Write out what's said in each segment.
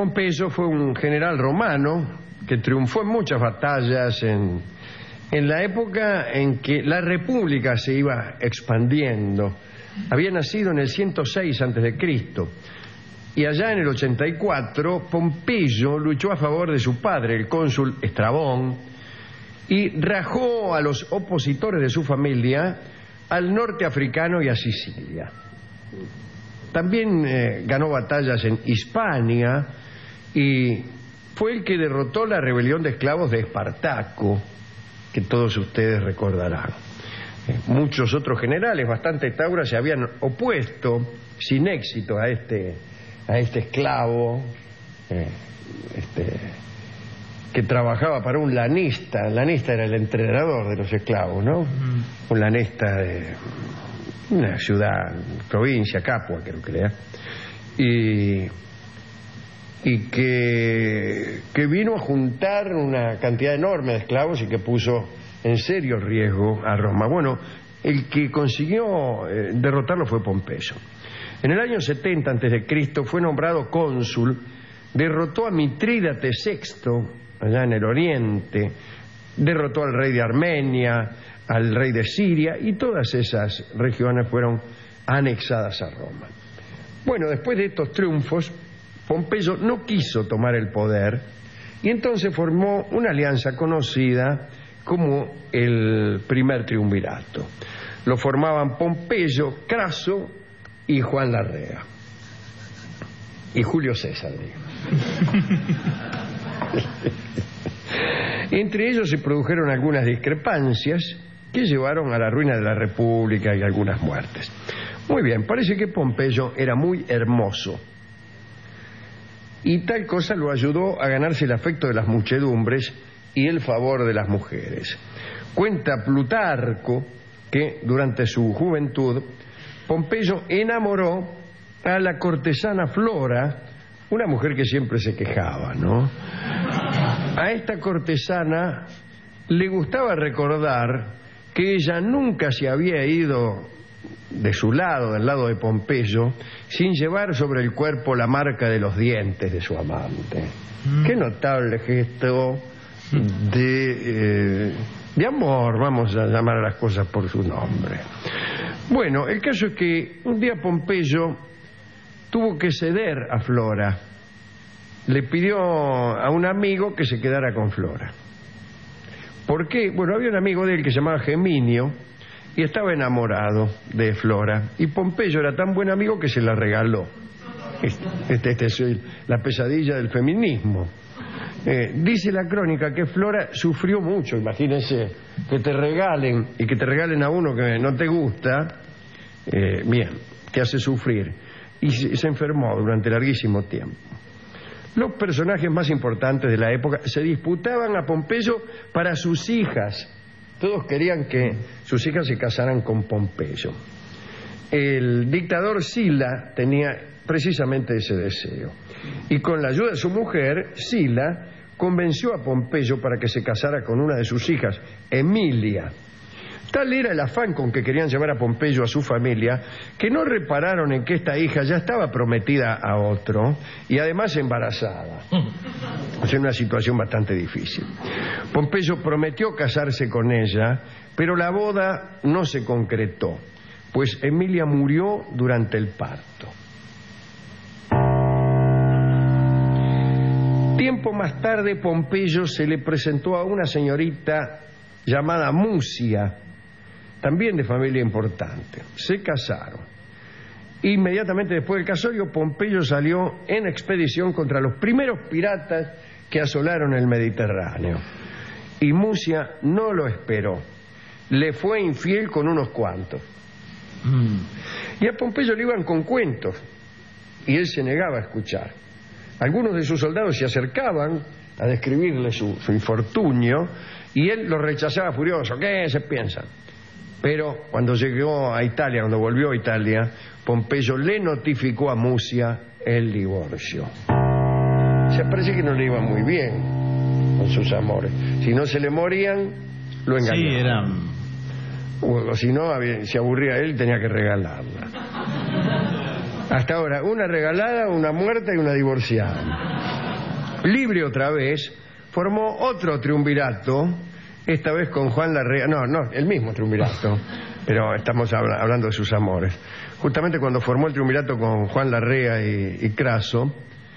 Pompeyo fue un general romano que triunfó en muchas batallas en la época en que la república se iba expandiendo. Había nacido en el 106 a.C. y allá en el 84 Pompeyo luchó a favor de su padre, el cónsul Estrabón, y rajó a los opositores de su familia al norte africano y a Sicilia. También ganó batallas en Hispania y fue el que derrotó la rebelión de esclavos de Espartaco, que todos ustedes recordarán. Muchos otros generales bastante tauras se habían opuesto sin éxito a este esclavo que trabajaba para un lanista. El lanista era el entrenador de los esclavos, ¿no? Un lanista de una ciudad, provincia, Capua, creo que era. Y que vino a juntar una cantidad enorme de esclavos y que puso en serio riesgo a Roma. Bueno, el que consiguió derrotarlo fue Pompeyo. En el año 70 a.C. fue nombrado cónsul, derrotó a Mitrídates VI, allá en el oriente, derrotó al rey de Armenia, al rey de Siria, y todas esas regiones fueron anexadas a Roma. Bueno, después de estos triunfos, Pompeyo no quiso tomar el poder y entonces formó una alianza conocida como el primer triunvirato. Lo formaban Pompeyo, Craso y Juan Larrea. Y Julio César, digo. Entre ellos se produjeron algunas discrepancias que llevaron a la ruina de la República y algunas muertes. Muy bien, parece que Pompeyo era muy hermoso. Y tal cosa lo ayudó a ganarse el afecto de las muchedumbres y el favor de las mujeres. Cuenta Plutarco que durante su juventud Pompeyo enamoró a la cortesana Flora, una mujer que siempre se quejaba, ¿no? A esta cortesana le gustaba recordar que ella nunca se había ido de su lado, del lado de Pompeyo, sin llevar sobre el cuerpo la marca de los dientes de su amante. Qué notable gesto de amor, vamos a llamar a las cosas por su nombre. Bueno, el caso es que un día Pompeyo tuvo que ceder a Flora. Le pidió a un amigo que se quedara con Flora. ¿Por qué? Bueno, había un amigo de él que se llamaba Geminio y estaba enamorado de Flora, y Pompeyo era tan buen amigo que se la regaló. Esta es la pesadilla del feminismo. Dice la crónica que Flora sufrió mucho. Imagínense que te regalen y que te regalen a uno que no te gusta. Bien, te hace sufrir. Y se enfermó durante larguísimo tiempo. Los personajes más importantes de la época se disputaban a Pompeyo para sus hijas. Todos querían que sus hijas se casaran con Pompeyo. El dictador Sila tenía precisamente ese deseo. Y con la ayuda de su mujer, Sila convenció a Pompeyo para que se casara con una de sus hijas, Emilia. Tal era el afán con que querían llevar a Pompeyo a su familia, que no repararon en que esta hija ya estaba prometida a otro y además embarazada. O sea, una situación bastante difícil. Pompeyo prometió casarse con ella, pero la boda no se concretó, pues Emilia murió durante el parto. Tiempo más tarde, Pompeyo se le presentó a una señorita llamada Musia, también de familia importante. Se casaron. Inmediatamente después del casorio, Pompeyo salió en expedición contra los primeros piratas que asolaron el Mediterráneo. Y Musia no lo esperó. Le fue infiel con unos cuantos. Y a Pompeyo le iban con cuentos, y él se negaba a escuchar. Algunos de sus soldados se acercaban a describirle su infortunio, y él los rechazaba furioso. ¿Qué se piensan? Pero cuando llegó a Italia, cuando volvió a Italia, Pompeyo le notificó a Musia el divorcio. Se parece que no le iba muy bien con sus amores. Si no se le morían, lo engañaban. Sí, eran... O si no, se aburría él, tenía que regalarla. Hasta ahora, una regalada, una muerta y una divorciada. Libre otra vez, formó otro triunvirato, esta vez con Juan Larrea. No, el mismo triunvirato, pero estamos hablando de sus amores. Justamente cuando formó el triunvirato con Juan Larrea y Craso,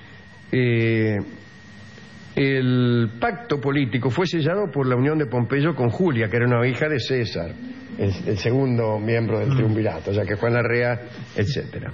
el pacto político fue sellado por la unión de Pompeyo con Julia, que era una hija de César, el segundo miembro del triunvirato, ya que Juan Larrea, etcétera.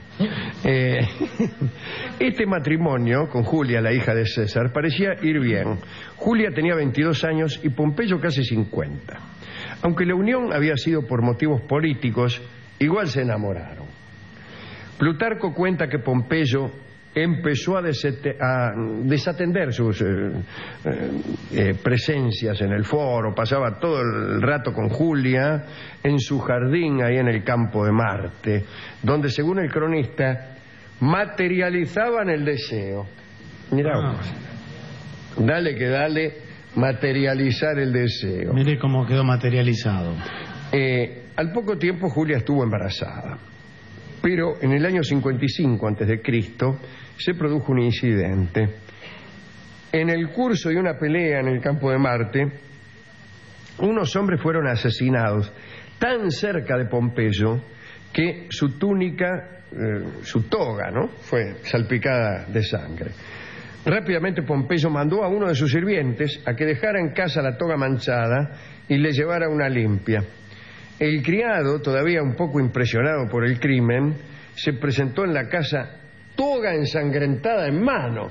Este matrimonio con Julia, la hija de César, parecía ir bien. Julia tenía 22 años y Pompeyo casi 50. Aunque la unión había sido por motivos políticos, igual se enamoraron. Plutarco cuenta que Pompeyo empezó a desatender sus presencias en el foro, pasaba todo el rato con Julia en su jardín ahí en el campo de Marte, donde según el cronista materializaban el deseo. Mirá vos, dale que dale, materializar el deseo. Mire cómo quedó materializado. Al poco tiempo Julia estuvo embarazada. Pero en el año 55 a.C. se produjo un incidente. En el curso de una pelea en el campo de Marte, unos hombres fueron asesinados tan cerca de Pompeyo que su túnica, su toga, ¿no?, fue salpicada de sangre. Rápidamente Pompeyo mandó a uno de sus sirvientes a que dejara en casa la toga manchada y le llevara una limpia. El criado, todavía un poco impresionado por el crimen, se presentó en la casa toga ensangrentada en mano.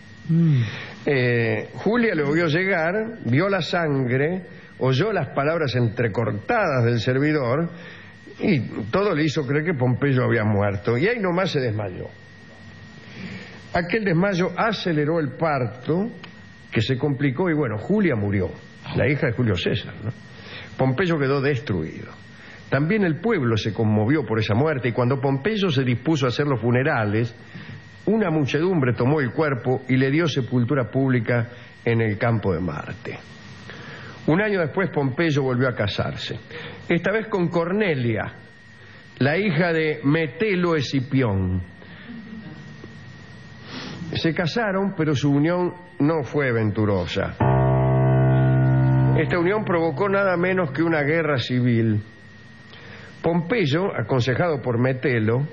Julia lo vio llegar, vio la sangre, oyó las palabras entrecortadas del servidor y todo le hizo creer que Pompeyo había muerto. Y ahí nomás se desmayó. Aquel desmayo aceleró el parto, que se complicó y bueno, Julia murió, la hija de Julio César, ¿no? Pompeyo quedó destruido. También el pueblo se conmovió por esa muerte y cuando Pompeyo se dispuso a hacer los funerales, una muchedumbre tomó el cuerpo y le dio sepultura pública en el campo de Marte. Un año después Pompeyo volvió a casarse, esta vez con Cornelia, la hija de Metelo Escipión. Se casaron, pero su unión no fue venturosa. Esta unión provocó nada menos que una guerra civil. Pompeyo, aconsejado por Metelo,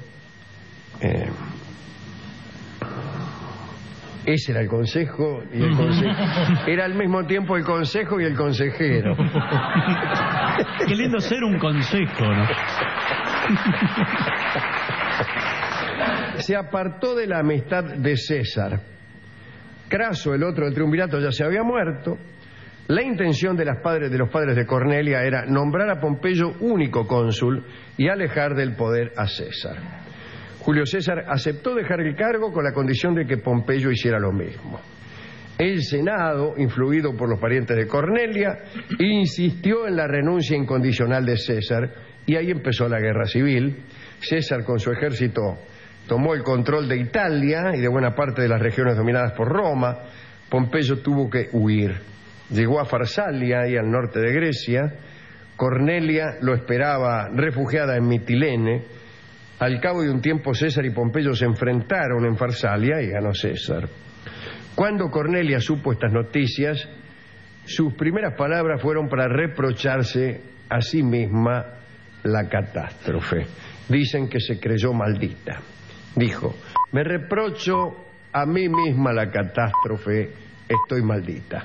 ese era el consejo y el era al mismo tiempo el consejo y el consejero. Qué lindo ser un consejo, ¿no? Se apartó de la amistad de César. Craso, el otro del triunvirato, ya se había muerto. La intención de los padres de Cornelia era nombrar a Pompeyo único cónsul y alejar del poder a César. Julio César aceptó dejar el cargo con la condición de que Pompeyo hiciera lo mismo. El Senado, influido por los parientes de Cornelia, insistió en la renuncia incondicional de César y ahí empezó la guerra civil. César con su ejército tomó el control de Italia y de buena parte de las regiones dominadas por Roma. Pompeyo tuvo que huir. Llegó a Farsalia, ahí al norte de Grecia. Cornelia lo esperaba refugiada en Mitilene. Al cabo de un tiempo César y Pompeyo se enfrentaron en Farsalia y ganó César. Cuando Cornelia supo estas noticias, sus primeras palabras fueron para reprocharse a sí misma la catástrofe. Dicen que se creyó maldita. Dijo: me reprocho a mí misma la catástrofe, estoy maldita.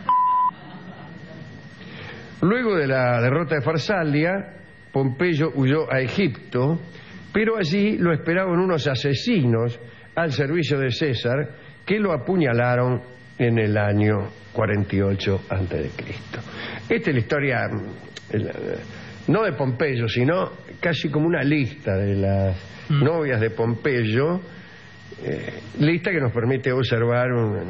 Luego de la derrota de Farsalia, Pompeyo huyó a Egipto, pero allí lo esperaban unos asesinos al servicio de César que lo apuñalaron en el año 48 a.C. Esta es la historia, no de Pompeyo, sino casi como una lista de las novias de Pompeyo, lista que nos permite observar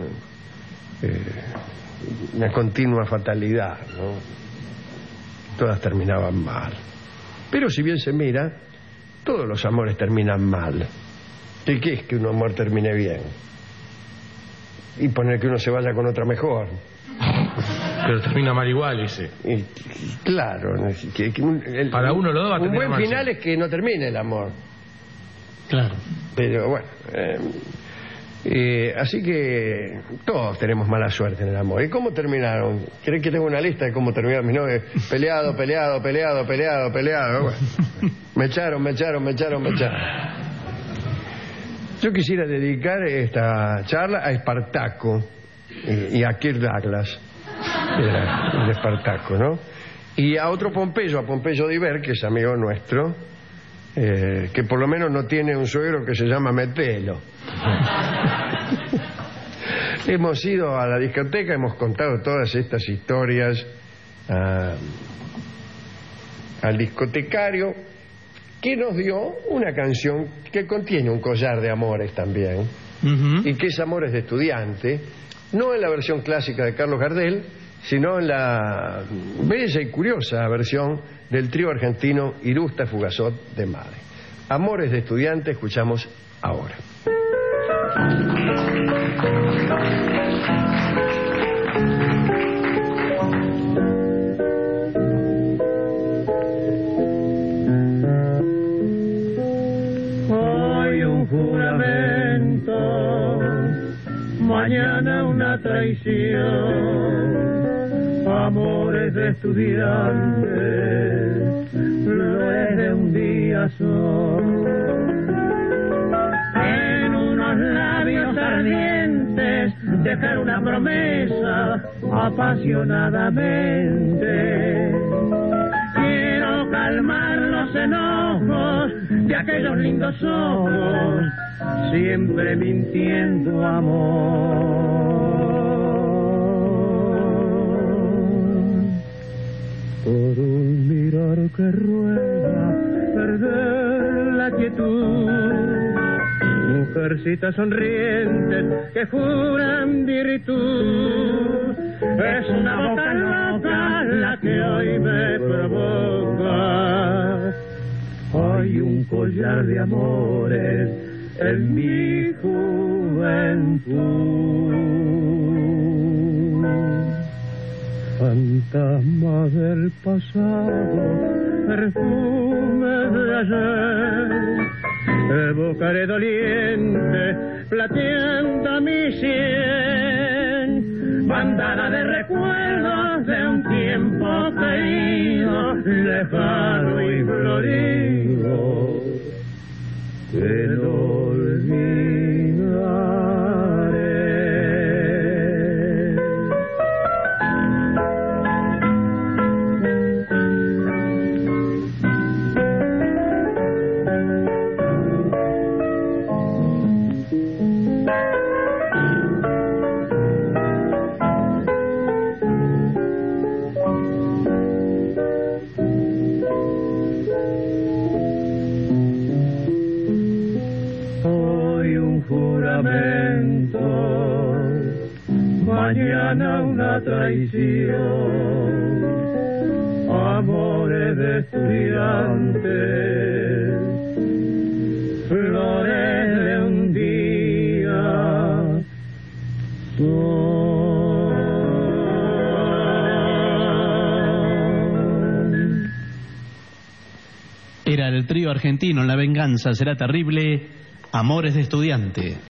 una continua fatalidad, ¿no? Todas terminaban mal. Pero si bien se mira, todos los amores terminan mal. ¿Y qué es que un amor termine bien? Y poner que uno se vaya con otra mejor. Pero termina mal igual, dice. Claro. Para uno lo va a terminar un buen mal, final sí. es que no termine el amor. Claro. Pero bueno, así que todos tenemos mala suerte en el amor. ¿Y cómo terminaron? ¿Creen que tengo una lista de cómo terminaron mis novios? Peleado. Bueno, me echaron. Yo quisiera dedicar esta charla a Espartaco y a Kirk Douglas, el de Espartaco, ¿no? Y a otro Pompeyo, a Pompeyo Diver, que es amigo nuestro, que por lo menos no tiene un suegro que se llama Metelo. Hemos ido a la discoteca, hemos contado todas estas historias al discotecario, que nos dio una canción que contiene un collar de amores también, y que es Amores de Estudiante, no en la versión clásica de Carlos Gardel, sino en la bella y curiosa versión del trío argentino Irusta Fugazot de Madre. Amores de Estudiante escuchamos ahora. Hoy un juramento, mañana una traición, amores de estudiantes, flores de un día son. En unos labios ardientes dejar una promesa apasionadamente. Quiero calmar los enojos de aquellos lindos ojos, siempre mintiendo amor. Por un mirar que ruega perder la quietud, mujercitas sonrientes que juran virtud, es una boca loca la que hoy me provoca. Hay un collar de amores en mi juventud, fantasma del pasado, perfume de ayer, evocaré doliente, plateando mi sien, bandada de recuerdos de un tiempo querido, lejano y florido, que no olvidaré. Mañana una traición, amores de estudiantes, flores de un día son. Era el trío argentino, La Venganza Será Terrible, Amores de Estudiante.